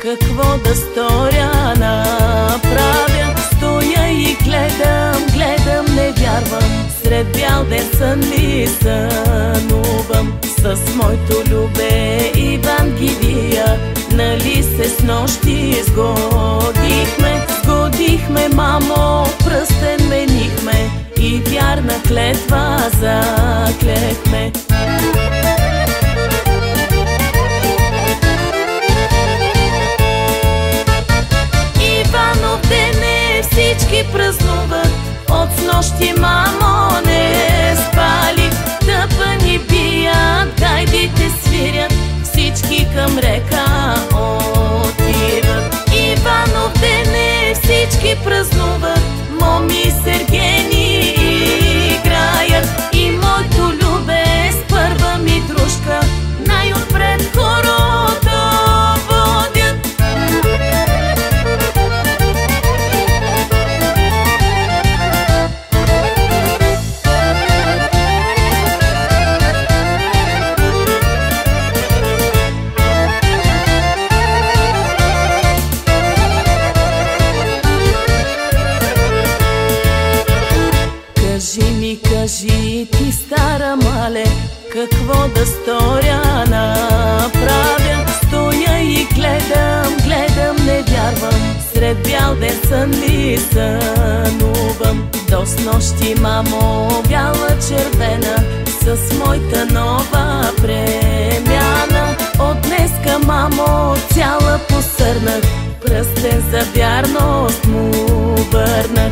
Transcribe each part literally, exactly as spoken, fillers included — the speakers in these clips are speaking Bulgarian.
какво да сторя, направя. Стоя и гледам, гледам, не вярвам. Сред бял ден сън ли сънувам? С моето любе Иван Гидия, нали се с нощи сгодихме? Сгодихме, мамо, пръстен менихме и вярна клетва заклехме. Иванов ден е, всички празнуват, от снощи, мамо, не спали. Тъпани бият, гайдите свирят, всички към река отиват. Иванов ден е, всички празнуват, моми сергени играят. И моето любе с първа ми дружка най-отпред хорото водят. Кажи ми, кажи ти, стара мале, какво да сторя, направя. Стоя и гледам, гледам, не вярвам. Сред бял ден сън ли сънувам? До снощи, мамо, бяла червена, с моята нова премяна. От днеска, мамо, цяла посърнах, пръстен за вярност му върнах.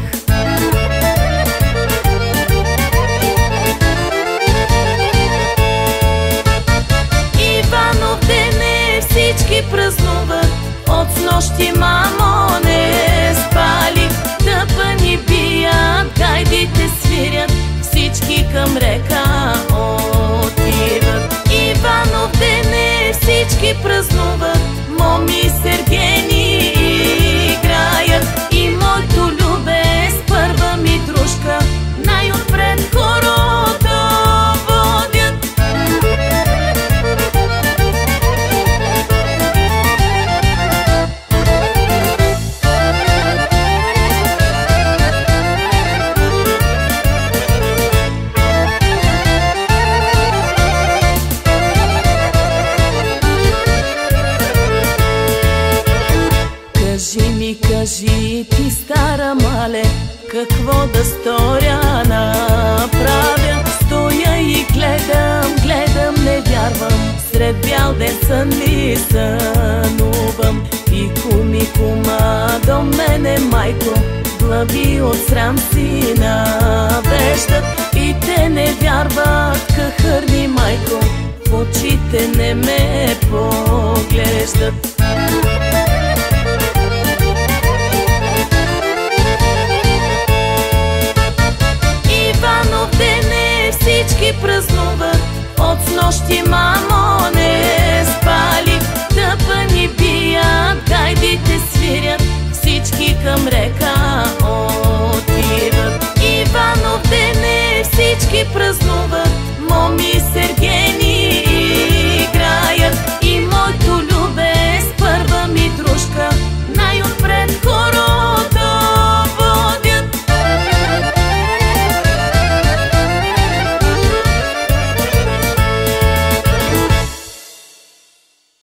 Иванов ден е, всички празнуват, от снощи, мамо, не спали. Тъпани бият, гайдите свирят, всички към река отиват. Иванов ден е, всички празнуват, моми сергени играят. И моето любе с първа ми дружка най-отпред хорото водят. Кажи ми, кажи ти, стара мале, какво да сторя, направя. Стоя и гледам, гледам, не вярвам. Сред бял ден сън ли сънувам? И куми, кума до мене, майко, глави от срам си навеждат. И те не вярват, кахърни, майко, в очите не ме поглеждат. Иванов ден е, всички празнуват, от снощи,